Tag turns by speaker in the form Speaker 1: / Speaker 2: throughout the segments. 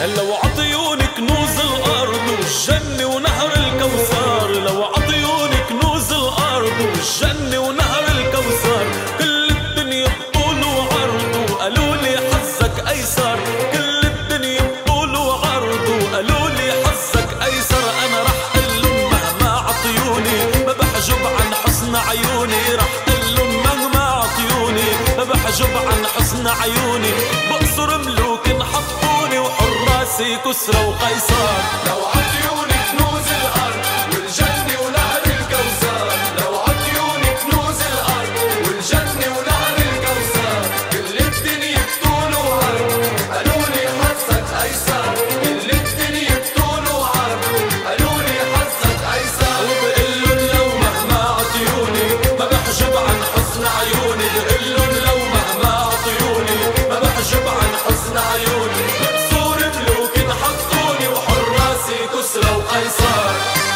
Speaker 1: لو عطيوني كنوز الأرض والجنة ونهر الكوثر، لو عطيوني كنوز الأرض والجنة ونهر الكوثر، كل الدنيا بطول وعرض وقالوا لي حظك أيسر، كل الدنيا بطول وعرض وقالوا لي حظك أيسر. أنا رح قلن مهما عطيوني ما بحجب عن حسن عيوني، رح قلن مهما عطيوني ما بحجب عن حسن عيوني. بقصر ملوك حطوني وحراسي كسرى وقيصر.
Speaker 2: لو عطيوني كنوز الأرض والجنة ونهر الكوثر، لو عطيوني كنوز الأرض والجنة ونهر الكوثر، كل الدنيا بطول وعرض قالوا لي حظك أيسر، كل الدنيا بطول وعرض قالوا لي حظك أيسر.
Speaker 1: وبقلن لو مهما عطيوني ما بحجب عن حسن عيوني، بقلن لو مهما عطيوني ما بحجب عن حسن عيوني. بقصور ملوك حطوني وحراسي كسرى وقيصر.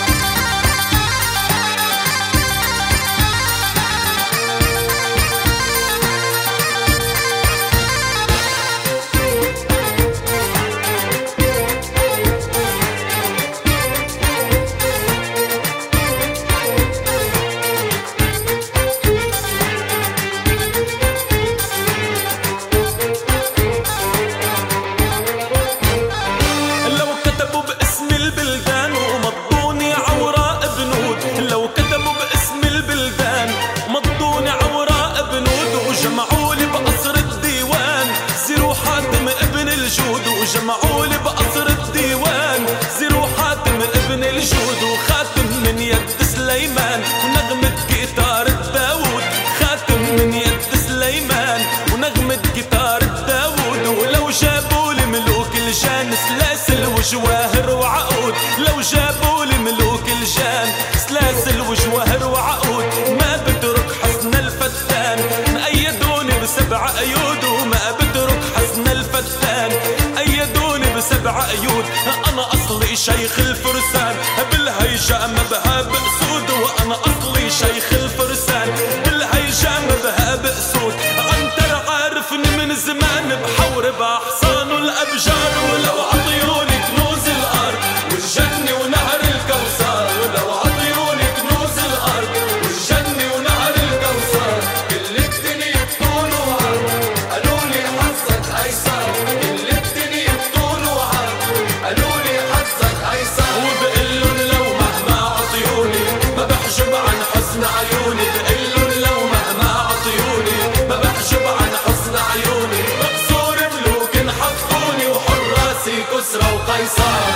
Speaker 1: جمعولي بقصر الديوان زيرو حاتم ابن الجود وخاتم من يد سليمان ونغمة جيتار الداود، خاتم من يد سليمان ونغمة جيتار الداود. ولو جابولي ملوك الجان سلاسل وجواهر وعقود، لو جابولي ملوك الجان سلاسل وجواهر وعقود، ما بترك حسن الفتان أيدوني ب7 أيود، وما بترك حسن الفتان أيدوني ب7 أيود. أنا أصلي شيخ الفرسان بالهيجام بهاب أسود، وأنا أصلي شيخ الفرسان بالهيجام بهاب أسود. عنتر عارفني من زمان بحور بأحصان الأبجار. ولو عطيوني كنوز الأرض والجنة ونهر الكوثر، لو عطيوني كنوز الأرض والجنة ونهر الكوثر،
Speaker 2: كل الدنيا بطول وعرض قالوا لي حظك أيسر، كل الدنيا بطول وعرض قالوا لي حظك أيسر.
Speaker 1: وبقلن لو مهما عطيوني ما بحجب عن حسن عيوني، بقلن لو مهما عطيوني ما بحجب عن حسن عيوني. بقصور ملوك حطوني وحراسي كسرى وقيصر.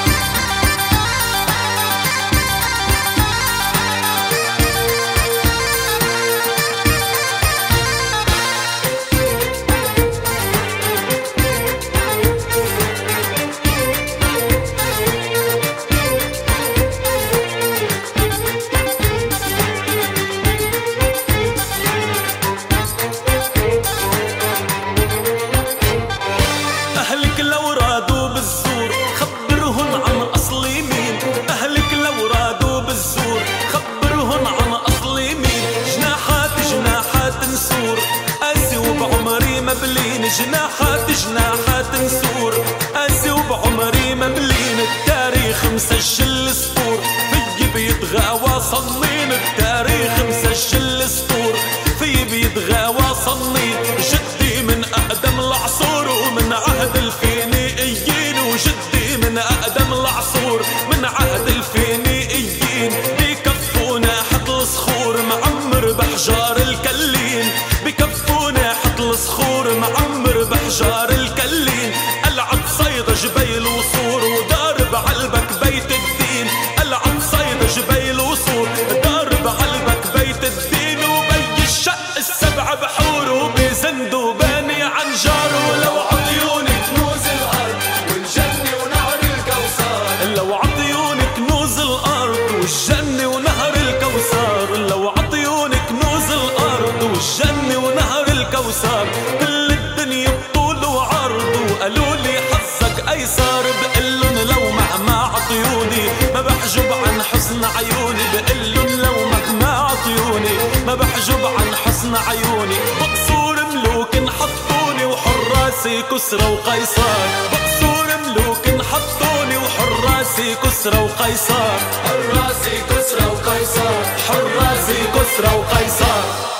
Speaker 1: أهلك لو رادوا بالزور خبرهن عن أصلي مين، أهلك لو رادوا بالزور خبرهن عن أصلي مين. جناحات جناحات نسور قاسي وبعمري مبلين، جناحات جناحات نسور قاسي وبعمري مبلين. التاريخ مسجل سطور في بيتغاوى صنين، التاريخ مسجل سطور في بيتغاوى صنين. جدي من أقدم العصور ومن عهد الفينيقيين، وجدي من أقدم العصور من عهد الفينيقيين. بكفونا حط الصخور معمر بحجار الكلين، بكفونا حط الصخور معمر بحجار الكلين. قلعة صيدا جبيل وصور وضارب علبك بيت الدين، قلعة صيدا جبيل وصور ضارب علبك بيت الدين. وبي الشق ال7 بحور وبزندو باني عن جار. ولو عطيوني
Speaker 2: كنوز الأرض والجنة ونهر الكوثر،
Speaker 1: لو عطيوني كنوز الأرض والجنة ونهر الكوثر، لو عطيوني كنوز الأرض والجنة ونهر الكوثر، كل الدنيا بطول وعرض وقالوا لي حظك أيسر. بقلن لو مهما عطيوني ما بحجب عن حسن عيوني، بقلن لو مهما عطيوني ما بحجب عن حسن عيوني. بقصور ملوك حطوني وحراسي كسرى وقيصر، بقصور ملوك حراسي كسرى وقيصر،
Speaker 2: حراسي كسرى وقيصر،
Speaker 1: حراسي كسرى وقيصر.